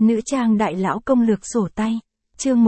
Nữ trang đại lão công lược sổ tay. Chương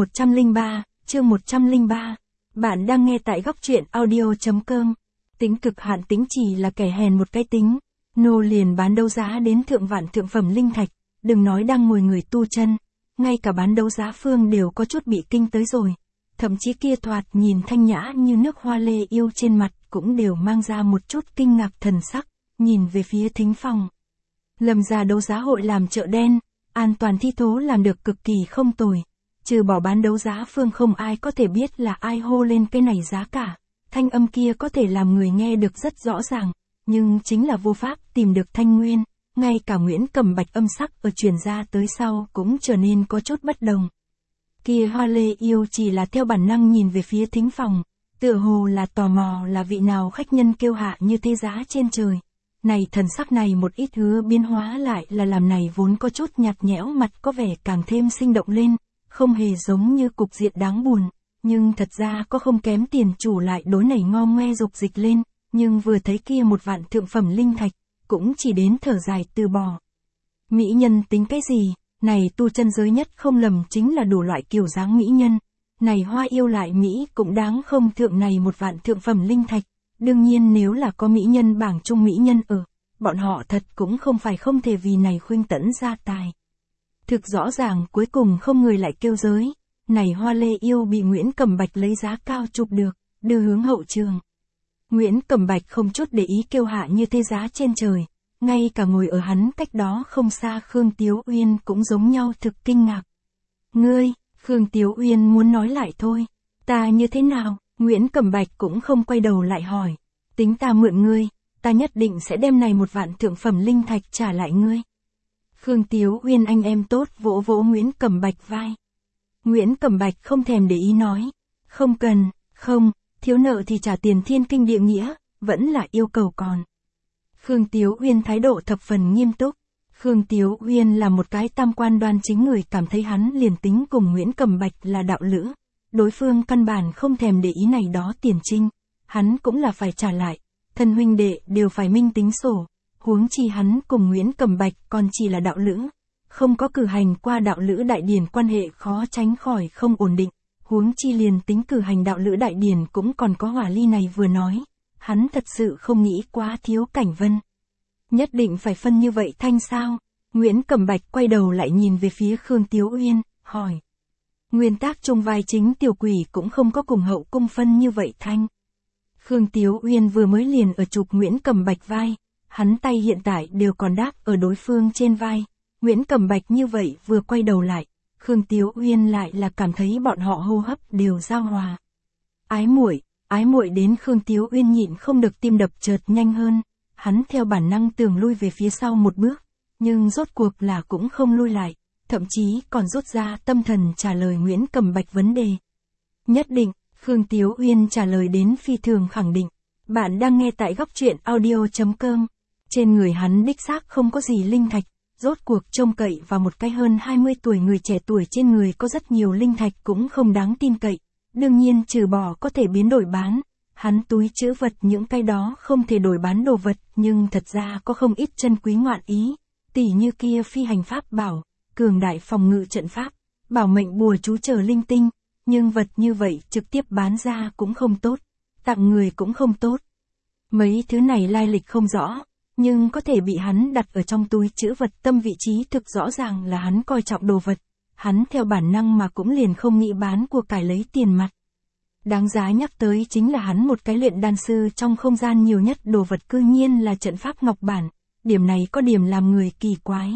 103. Bạn đang nghe tại góc truyện audio.com. Tính cực hạn tính chỉ là kẻ hèn một cái tính. Nô liền bán đấu giá đến thượng vạn thượng phẩm linh thạch, đừng nói đang ngồi người tu chân. Ngay cả bán đấu giá phương đều có chút bị kinh tới rồi. Thậm chí kia thoạt nhìn thanh nhã như nước hoa lê yêu trên mặt cũng đều mang ra một chút kinh ngạc thần sắc, nhìn về phía thính phòng. Lâm gia đấu giá hội làm chợ đen, an toàn thi thố làm được cực kỳ không tồi. Trừ bỏ bán đấu giá phương không ai có thể biết là ai hô lên cái này giá cả. Thanh âm kia có thể làm người nghe được rất rõ ràng, nhưng chính là vô pháp tìm được thanh nguyên. Ngay cả Nguyễn Cầm Bạch âm sắc ở truyền ra tới sau cũng trở nên có chút bất đồng. Kia hoa lê yêu chỉ là theo bản năng nhìn về phía thính phòng, tựa hồ là tò mò là vị nào khách nhân kêu hạ như thế giá trên trời. Này thần sắc này một ít hứa biến hóa lại là làm này vốn có chút nhạt nhẽo mặt có vẻ càng thêm sinh động lên, không hề giống như cục diện đáng buồn, nhưng thật ra có không kém tiền chủ lại đối nảy ngo ngoe dục dịch lên, nhưng vừa thấy kia một vạn thượng phẩm linh thạch, cũng chỉ đến thở dài từ bỏ. Mỹ nhân tính cái gì, này tu chân giới nhất không lầm chính là đủ loại kiểu dáng mỹ nhân, này hoa yêu lại Mỹ cũng đáng không thượng này một vạn thượng phẩm linh thạch. Đương nhiên nếu là có mỹ nhân bảng trung mỹ nhân ở, bọn họ thật cũng không phải không thể vì này khuynh tẫn ra tài. Thực rõ ràng cuối cùng không người lại kêu giới, này hoa lê yêu bị Nguyễn Cầm Bạch lấy giá cao chụp được, đưa hướng hậu trường. Nguyễn Cầm Bạch không chút để ý kêu hạ như thế giá trên trời, ngay cả ngồi ở hắn cách đó không xa Khương Tiếu Uyên cũng giống nhau thực kinh ngạc. Ngươi, Khương Tiếu Uyên muốn nói lại thôi, ta như thế nào? Nguyễn Cầm Bạch cũng không quay đầu lại hỏi. Tính ta mượn ngươi, ta nhất định sẽ đem này một vạn thượng phẩm linh thạch trả lại ngươi. Khương Tiếu Uyên anh em tốt vỗ vỗ Nguyễn Cầm Bạch vai. Nguyễn Cầm Bạch không thèm để ý nói. Không cần, không, thiếu nợ thì trả tiền thiên kinh địa nghĩa, vẫn là yêu cầu còn. Khương Tiếu Uyên thái độ thập phần nghiêm túc. Khương Tiếu Uyên là một cái tam quan đoan chính người cảm thấy hắn liền tính cùng Nguyễn Cầm Bạch là đạo lữ. Đối phương căn bản không thèm để ý này đó tiền trinh, hắn cũng là phải trả lại, thân huynh đệ đều phải minh tính sổ, huống chi hắn cùng Nguyễn Cầm Bạch còn chỉ là đạo lữ, không có cử hành qua đạo lữ đại điển quan hệ khó tránh khỏi không ổn định, huống chi liền tính cử hành đạo lữ đại điển cũng còn có hỏa ly này vừa nói, hắn thật sự không nghĩ quá thiếu Cảnh Vân. Nhất định phải phân như vậy thanh sao? Nguyễn Cầm Bạch quay đầu lại nhìn về phía Khương Tiếu Uyên, hỏi. Nguyên tác trong vai chính tiểu quỷ cũng không có cùng hậu cung phân như vậy thanh. Khương Tiếu Uyên vừa mới liền ở chụp Nguyễn Cầm Bạch vai, hắn tay hiện tại đều còn đáp ở đối phương trên vai. Nguyễn Cầm Bạch như vậy vừa quay đầu lại, Khương Tiếu Uyên lại là cảm thấy bọn họ hô hấp đều giao hòa. Ái muội đến Khương Tiếu Uyên nhịn không được tim đập chợt nhanh hơn, hắn theo bản năng tưởng lui về phía sau một bước, nhưng rốt cuộc là cũng không lui lại. Thậm chí còn rút ra tâm thần trả lời Nguyễn Cầm Bạch vấn đề. Nhất định, Khương Tiếu Uyên trả lời đến phi thường khẳng định. Bạn đang nghe tại góc truyện audio.com. Trên người hắn đích xác không có gì linh thạch, rốt cuộc trông cậy vào một cái hơn 20 tuổi người trẻ tuổi trên người có rất nhiều linh thạch cũng không đáng tin cậy. Đương nhiên trừ bỏ có thể biến đổi bán, hắn túi trữ vật những cái đó không thể đổi bán đồ vật nhưng thật ra có không ít chân quý ngoạn ý, tỉ như kia phi hành pháp bảo. Cường đại phòng ngự trận pháp, bảo mệnh bùa chú chờ linh tinh, nhưng vật như vậy trực tiếp bán ra cũng không tốt, tặng người cũng không tốt. Mấy thứ này lai lịch không rõ, nhưng có thể bị hắn đặt ở trong túi trữ vật tâm vị trí thực rõ ràng là hắn coi trọng đồ vật, hắn theo bản năng mà cũng liền không nghĩ bán của cải lấy tiền mặt. Đáng giá nhắc tới chính là hắn một cái luyện đan sư trong không gian nhiều nhất đồ vật cư nhiên là trận pháp ngọc bản, điểm này có điểm làm người kỳ quái.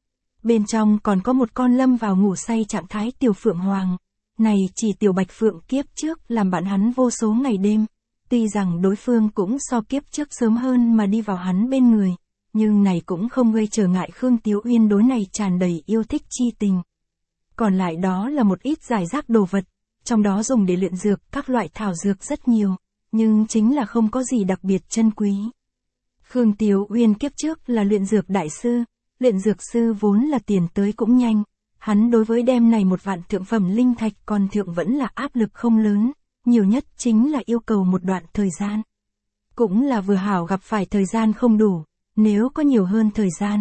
Bên trong còn có một con lâm vào ngủ say trạng thái tiểu phượng hoàng. Này chỉ tiểu bạch phượng kiếp trước làm bạn hắn vô số ngày đêm. Tuy rằng đối phương cũng so kiếp trước sớm hơn mà đi vào hắn bên người. Nhưng này cũng không gây trở ngại Khương Tiếu Uyên đối này tràn đầy yêu thích chi tình. Còn lại đó là một ít giải rác đồ vật. Trong đó dùng để luyện dược các loại thảo dược rất nhiều. Nhưng chính là không có gì đặc biệt chân quý. Khương Tiếu Uyên kiếp trước là luyện dược đại sư. Luyện dược sư vốn là tiền tới cũng nhanh, hắn đối với đem này một vạn thượng phẩm linh thạch còn thượng vẫn là áp lực không lớn, nhiều nhất chính là yêu cầu một đoạn thời gian. Cũng là vừa hảo gặp phải thời gian không đủ, nếu có nhiều hơn thời gian,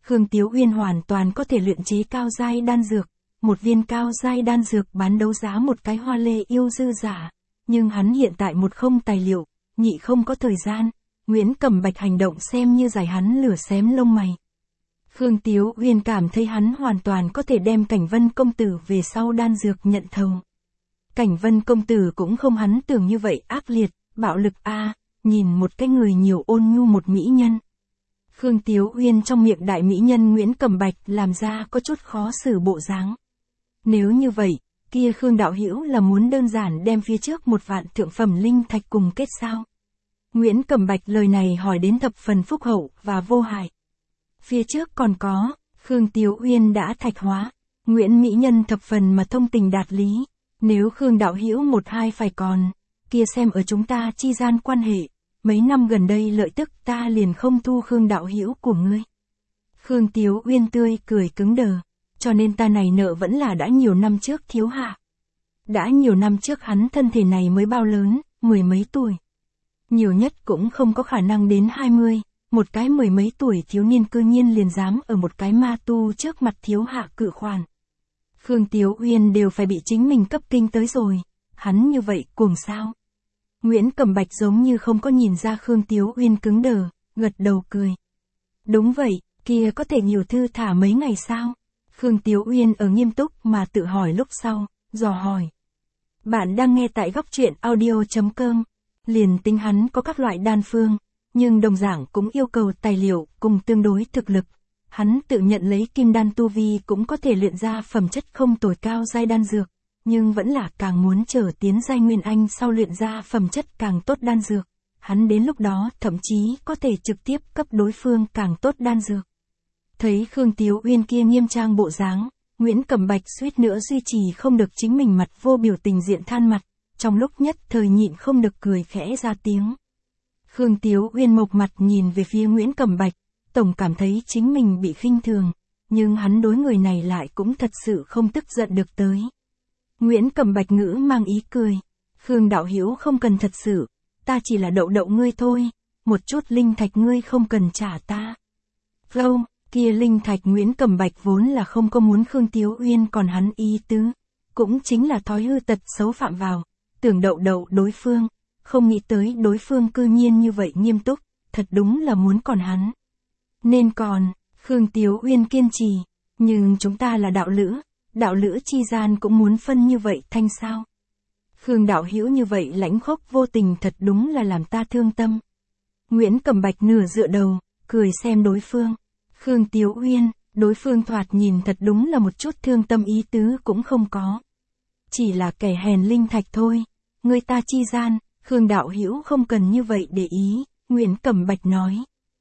Khương Tiếu Uyên hoàn toàn có thể luyện chế cao giai đan dược, một viên cao giai đan dược bán đấu giá một cái hoa lê yêu dư giả, nhưng hắn hiện tại một không tài liệu, nhị không có thời gian, Nguyễn Cẩm Bạch hành động xem như giải hắn lửa xém lông mày. Khương Tiếu Uyên cảm thấy hắn hoàn toàn có thể đem Cảnh Vân công tử về sau đan dược nhận thầu. Cảnh Vân công tử cũng không hắn tưởng như vậy ác liệt, bạo lực nhìn một cái người nhiều ôn nhu một mỹ nhân. Khương Tiếu Uyên trong miệng đại mỹ nhân Nguyễn Cẩm Bạch làm ra có chút khó xử bộ dáng. Nếu như vậy, kia Khương đạo hữu là muốn đơn giản đem phía trước một vạn thượng phẩm linh thạch cùng kết sao? Nguyễn Cẩm Bạch lời này hỏi đến thập phần phúc hậu và vô hại. Phía trước còn có, Khương Tiếu Uyên đã thạch hóa, Nguyễn mỹ nhân thập phần mà thông tình đạt lý, nếu Khương đạo hữu một hai phải còn, kia xem ở chúng ta chi gian quan hệ, mấy năm gần đây lợi tức ta liền không thu Khương đạo hữu của ngươi. Khương Tiếu Uyên tươi cười cứng đờ, cho nên ta này nợ vẫn là đã nhiều năm trước thiếu hạ. Đã nhiều năm trước hắn thân thể này mới bao lớn, mười mấy tuổi. Nhiều nhất cũng không có khả năng đến 20, một cái mười mấy tuổi thiếu niên cư nhiên liền dám ở một cái ma tu trước mặt thiếu hạ cự khoản. Khương Tiếu Uyên đều phải bị chính mình cấp kinh tới rồi, hắn như vậy cuồng sao? Nguyễn Cẩm Bạch giống như không có nhìn ra Khương Tiếu Uyên cứng đờ, gật đầu cười. Đúng vậy, kia có thể nhiều thư thả mấy ngày sao? Khương Tiếu Uyên ở nghiêm túc mà tự hỏi lúc sau, dò hỏi. Bạn đang nghe tại góc truyện audio.com, liền tính hắn có các loại đan phương, nhưng đồng dạng cũng yêu cầu tài liệu cùng tương đối thực lực. Hắn tự nhận lấy kim đan tu vi cũng có thể luyện ra phẩm chất không tồi cao giai đan dược, nhưng vẫn là càng muốn trở tiến giai nguyên anh sau luyện ra phẩm chất càng tốt đan dược. Hắn đến lúc đó thậm chí có thể trực tiếp cấp đối phương càng tốt đan dược. Thấy Khương Tiếu Uyên kia nghiêm trang bộ dáng, Nguyễn Cẩm Bạch suýt nữa duy trì không được chính mình mặt vô biểu tình diện than mặt, trong lúc nhất thời nhịn không được cười khẽ ra tiếng. Khương Tiếu Uyên mộc mặt nhìn về phía Nguyễn Cẩm Bạch, tổng cảm thấy chính mình bị khinh thường, nhưng hắn đối người này lại cũng thật sự không tức giận được tới. Nguyễn Cẩm Bạch ngữ mang ý cười, Khương đạo hữu không cần thật sự, ta chỉ là đậu đậu ngươi thôi, một chút linh thạch ngươi không cần trả ta. Không, kia linh thạch Nguyễn Cẩm Bạch vốn là không có muốn Khương Tiếu Uyên còn hắn ý tứ, cũng chính là thói hư tật xấu phạm vào, tưởng đậu đậu đối phương, không nghĩ tới đối phương cư nhiên như vậy nghiêm túc, thật đúng là muốn còn hắn. Nên còn, Khương Tiếu Uyên kiên trì, nhưng chúng ta là đạo lữ chi gian cũng muốn phân như vậy thanh sao? Khương đạo hữu như vậy lãnh khốc vô tình thật đúng là làm ta thương tâm. Nguyễn Cẩm Bạch nửa dựa đầu, cười xem đối phương. Khương Tiếu Uyên, đối phương thoạt nhìn thật đúng là một chút thương tâm ý tứ cũng không có. Chỉ là kẻ hèn linh thạch thôi, người ta chi gian, Khương đạo hữu không cần như vậy để ý, Nguyễn Cẩm Bạch nói.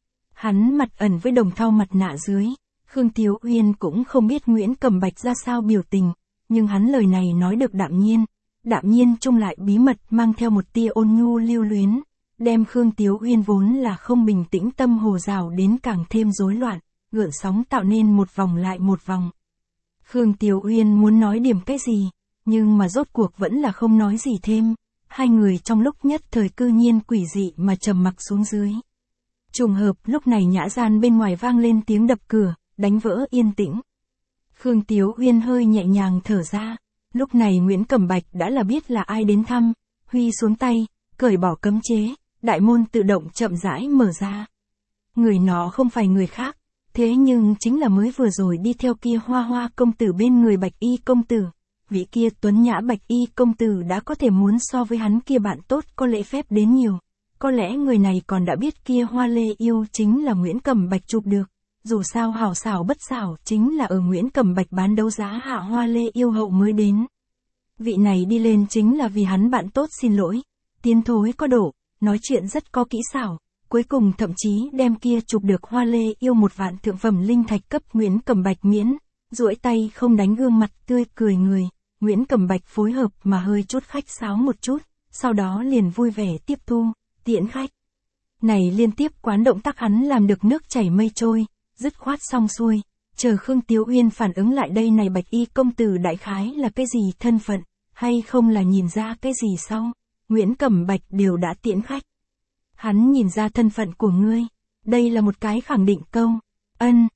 Hắn mặt ẩn với đồng thau mặt nạ dưới, Khương Tiếu Uyên cũng không biết Nguyễn Cẩm Bạch ra sao biểu tình, nhưng hắn lời này nói được đạm nhiên chung lại bí mật mang theo một tia ôn nhu lưu luyến, đem Khương Tiếu Uyên vốn là không bình tĩnh tâm hồ rào đến càng thêm rối loạn, gợn sóng tạo nên một vòng lại một vòng. Khương Tiếu Uyên muốn nói điểm cái gì, nhưng mà rốt cuộc vẫn là không nói gì thêm, hai người trong lúc nhất thời cư nhiên quỷ dị mà trầm mặc xuống dưới. Trùng hợp lúc này nhã gian bên ngoài vang lên tiếng đập cửa, đánh vỡ yên tĩnh. Khương Tiếu Uyên hơi nhẹ nhàng thở ra, lúc này Nguyễn Cẩm Bạch đã là biết là ai đến thăm, huy xuống tay, cởi bỏ cấm chế, đại môn tự động chậm rãi mở ra. Người nó không phải người khác, thế nhưng chính là mới vừa rồi đi theo kia Hoa Hoa công tử bên người Bạch Y công tử. Vị kia tuấn nhã Bạch Y công tử đã có thể muốn so với hắn kia bạn tốt có lễ phép đến nhiều. Có lẽ người này còn đã biết kia hoa lê yêu chính là Nguyễn Cẩm Bạch chụp được. Dù sao hảo xảo bất xảo chính là ở Nguyễn Cẩm Bạch bán đấu giá hạ hoa lê yêu hậu mới đến. Vị này đi lên chính là vì hắn bạn tốt xin lỗi. Tiến thối có độ, nói chuyện rất có kỹ xảo. Cuối cùng thậm chí đem kia chụp được hoa lê yêu một vạn thượng phẩm linh thạch cấp Nguyễn Cẩm Bạch miễn. Duỗi tay không đánh gương mặt tươi cười người. Nguyễn Cẩm Bạch phối hợp mà hơi chút khách sáo một chút. Sau đó liền vui vẻ tiếp thu, tiễn khách. Này liên tiếp quán động tác hắn làm được nước chảy mây trôi. Dứt khoát xong xuôi, chờ Khương Tiếu Uyên phản ứng lại đây này Bạch Y công tử đại khái là cái gì thân phận, hay không là nhìn ra cái gì sau, Nguyễn Cẩm Bạch đều đã tiễn khách. Hắn nhìn ra thân phận của ngươi, đây là một cái khẳng định câu,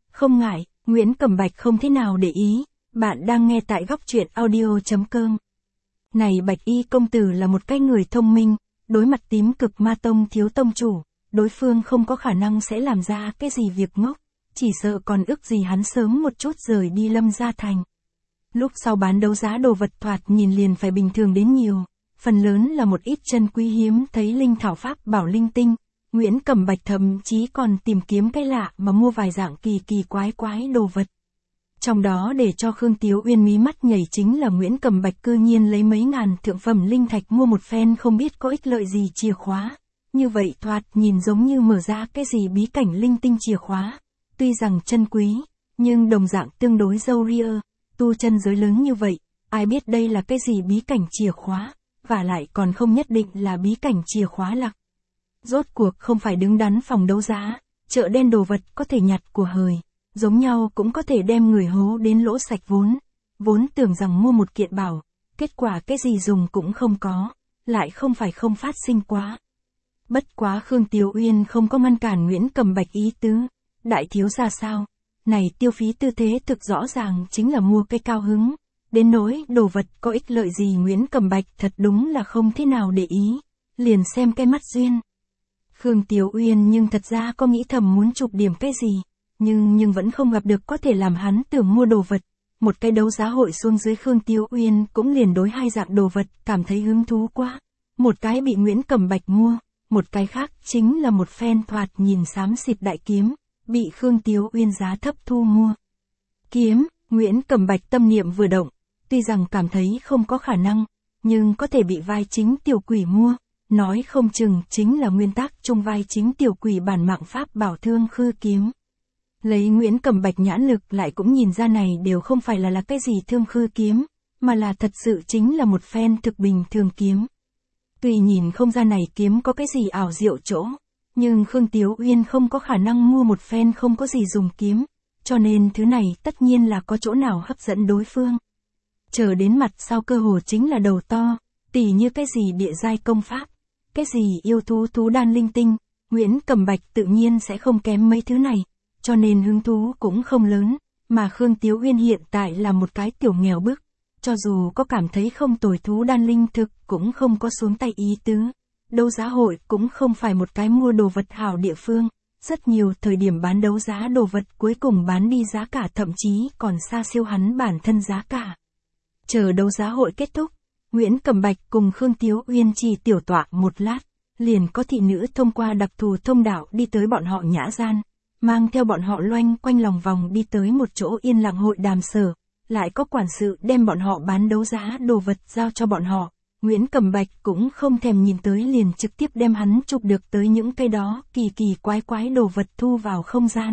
Không ngại, Nguyễn Cẩm Bạch không thế nào để ý. Bạn đang nghe tại góc truyện audio.com. Này Bạch Y công tử là một cái người thông minh, đối mặt tím cực ma tông thiếu tông chủ, đối phương không có khả năng sẽ làm ra cái gì việc ngốc, chỉ sợ còn ức gì hắn sớm một chút rời đi Lâm Gia Thành. Lúc sau bán đấu giá đồ vật thoạt nhìn liền phải bình thường đến nhiều, phần lớn là một ít chân quý hiếm thấy linh thảo pháp bảo linh tinh. Nguyễn Cẩm Bạch thậm chí còn tìm kiếm cái lạ mà mua vài dạng kỳ kỳ quái quái đồ vật. Trong đó để cho Khương Tiếu Uyên mí mắt nhảy chính là Nguyễn Cẩm Bạch cư nhiên lấy mấy ngàn thượng phẩm linh thạch mua một phen không biết có ích lợi gì chìa khóa. Như vậy thoạt nhìn giống như mở ra cái gì bí cảnh linh tinh chìa khóa. Tuy rằng chân quý, nhưng đồng dạng tương đối râu ria, tu chân giới lớn như vậy, ai biết đây là cái gì bí cảnh chìa khóa, và lại còn không nhất định là bí cảnh chìa khóa lạc. Rốt cuộc không phải đứng đắn phòng đấu giá, chợ đen đồ vật có thể nhặt của hời, giống nhau cũng có thể đem người hố đến lỗ sạch vốn tưởng rằng mua một kiện bảo, kết quả cái gì dùng cũng không có, lại không phải không phát sinh quá. Bất quá Khương Tiếu Uyên không có ngăn cản Nguyễn Cẩm Bạch ý tứ, đại thiếu gia sao, này tiêu phí tư thế thực rõ ràng chính là mua cái cao hứng, đến nỗi đồ vật có ích lợi gì Nguyễn Cẩm Bạch thật đúng là không thế nào để ý, liền xem cái mắt duyên. Khương Tiếu Uyên nhưng thật ra có nghĩ thầm muốn chụp điểm cái gì, nhưng vẫn không gặp được có thể làm hắn tưởng mua đồ vật. Một cái đấu giá hội xuống dưới Khương Tiếu Uyên cũng liền đối hai dạng đồ vật cảm thấy hứng thú quá. Một cái bị Nguyễn Cẩm Bạch mua, một cái khác chính là một phen thoạt nhìn xám xịt đại kiếm, bị Khương Tiếu Uyên giá thấp thu mua. Kiếm, Nguyễn Cẩm Bạch tâm niệm vừa động, tuy rằng cảm thấy không có khả năng, nhưng có thể bị vai chính tiểu quỷ mua. Nói không chừng chính là nguyên tắc trong vai chính tiểu quỷ bản mạng pháp bảo thương khư kiếm. Lấy Nguyễn Cẩm Bạch nhãn lực lại cũng nhìn ra này đều không phải là cái gì thương khư kiếm, mà là thật sự chính là một phen thực bình thường kiếm. Tuy nhìn không ra này kiếm có cái gì ảo diệu chỗ, nhưng Khương Tiếu Uyên không có khả năng mua một phen không có gì dùng kiếm, cho nên thứ này tất nhiên là có chỗ nào hấp dẫn đối phương. Chờ đến mặt sau cơ hồ chính là đầu to, tỉ như cái gì địa giai công pháp. Cái gì yêu thú đan linh tinh, Nguyễn Cẩm Bạch tự nhiên sẽ không kém mấy thứ này, cho nên hứng thú cũng không lớn, mà Khương Tiếu Uyên hiện tại là một cái tiểu nghèo bức, cho dù có cảm thấy không tồi thú đan linh thực cũng không có xuống tay ý tứ. Đấu giá hội cũng không phải một cái mua đồ vật hảo địa phương, rất nhiều thời điểm bán đấu giá đồ vật cuối cùng bán đi giá cả thậm chí còn xa siêu hắn bản thân giá cả. Chờ đấu giá hội kết thúc, Nguyễn Cẩm Bạch cùng Khương Tiếu Uyên chỉ tiểu tọa một lát, liền có thị nữ thông qua đặc thù thông đạo đi tới bọn họ nhã gian, mang theo bọn họ loanh quanh lòng vòng đi tới một chỗ yên lặng hội đàm sở, lại có quản sự đem bọn họ bán đấu giá đồ vật giao cho bọn họ. Nguyễn Cẩm Bạch cũng không thèm nhìn tới liền trực tiếp đem hắn chụp được tới những cái đó kỳ kỳ quái quái đồ vật thu vào không gian.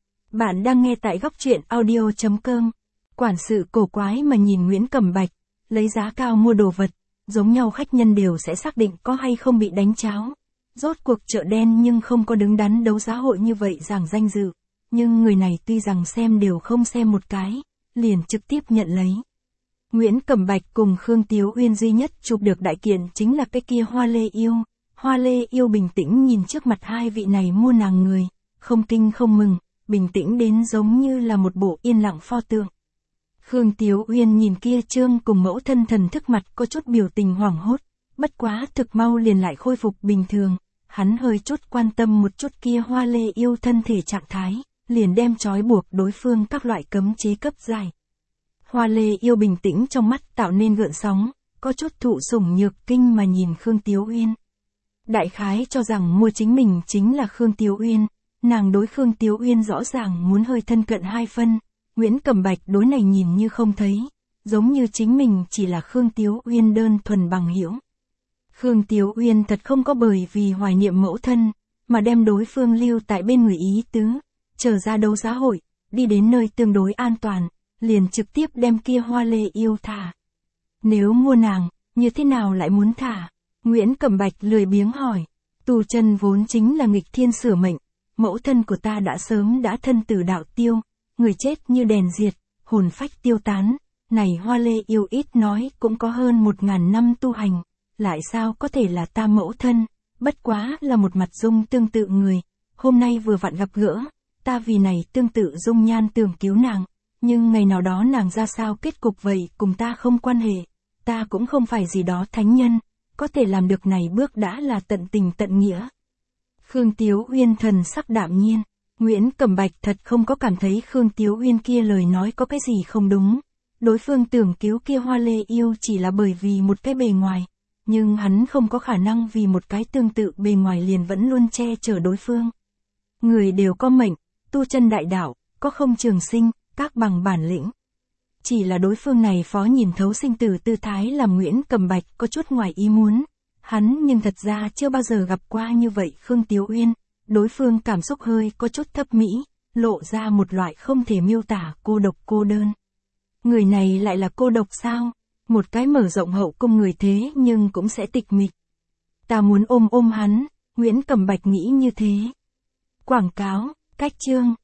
Bạn đang nghe tại góc truyện audio.com. Quản sự cổ quái mà nhìn Nguyễn Cẩm Bạch, lấy giá cao mua đồ vật, giống nhau khách nhân đều sẽ xác định có hay không bị đánh cháo. Rốt cuộc chợ đen nhưng không có đứng đắn đấu giá hội như vậy giảng danh dự, nhưng người này tuy rằng xem đều không xem một cái, liền trực tiếp nhận lấy. Nguyễn Cẩm Bạch cùng Khương Tiếu Uyên duy nhất chụp được đại kiện chính là cái kia Hoa Lê Yêu. Hoa Lê Yêu bình tĩnh nhìn trước mặt hai vị này mua nàng người, không kinh không mừng, bình tĩnh đến giống như là một bộ yên lặng pho tượng. Khương Tiếu Uyên nhìn kia trương cùng mẫu thân thần thức mặt có chút biểu tình hoảng hốt, bất quá thực mau liền lại khôi phục bình thường, hắn hơi chút quan tâm một chút kia Hoa Lê Yêu thân thể trạng thái, liền đem trói buộc đối phương các loại cấm chế cấp giải. Hoa Lê Yêu bình tĩnh trong mắt tạo nên gợn sóng, có chút thụ sủng nhược kinh mà nhìn Khương Tiếu Uyên. Đại khái cho rằng mua chính mình chính là Khương Tiếu Uyên, nàng đối Khương Tiếu Uyên rõ ràng muốn hơi thân cận hai phân. Nguyễn Cẩm Bạch đối này nhìn như không thấy, giống như chính mình chỉ là Khương Tiếu Uyên đơn thuần bằng hữu. Khương Tiếu Uyên thật không có bởi vì hoài niệm mẫu thân, mà đem đối phương lưu tại bên người ý tứ, chờ ra đấu giá hội, đi đến nơi tương đối an toàn, liền trực tiếp đem kia Hoa Lê Yêu thả. Nếu mua nàng, như thế nào lại muốn thả? Nguyễn Cẩm Bạch lười biếng hỏi, tu chân vốn chính là nghịch thiên sửa mệnh, mẫu thân của ta đã sớm đã thân tử đạo tiêu. Người chết như đèn diệt, hồn phách tiêu tán, này Hoa Lê Yêu ít nói cũng có hơn 1000 năm tu hành, lại sao có thể là ta mẫu thân, bất quá là một mặt dung tương tự người, hôm nay vừa vặn gặp gỡ, ta vì này tương tự dung nhan tưởng cứu nàng, nhưng ngày nào đó nàng ra sao kết cục vậy cùng ta không quan hệ, ta cũng không phải gì đó thánh nhân, có thể làm được này bước đã là tận tình tận nghĩa. Khương Tiếu Uyên thần sắc đạm nhiên, Nguyễn Cẩm Bạch thật không có cảm thấy Khương Tiếu Uyên kia lời nói có cái gì không đúng. Đối phương tưởng cứu kia Hoa Lê yêu chỉ là bởi vì một cái bề ngoài, nhưng hắn không có khả năng vì một cái tương tự bề ngoài liền vẫn luôn che chở đối phương. Người đều có mệnh, tu chân đại đạo, có không trường sinh, các bằng bản lĩnh. Chỉ là đối phương này phó nhìn thấu sinh tử tư thái làm Nguyễn Cẩm Bạch có chút ngoài ý muốn. Hắn nhưng thật ra chưa bao giờ gặp qua như vậy Khương Tiếu Uyên, đối phương cảm xúc hơi có chút thấp mỹ, lộ ra một loại không thể miêu tả cô độc cô đơn. Người này lại là cô độc sao? Một cái mở rộng hậu cung người thế nhưng cũng sẽ tịch mịch. Ta muốn ôm hắn, Nguyễn Cẩm Bạch nghĩ như thế. Quảng cáo, cách chương.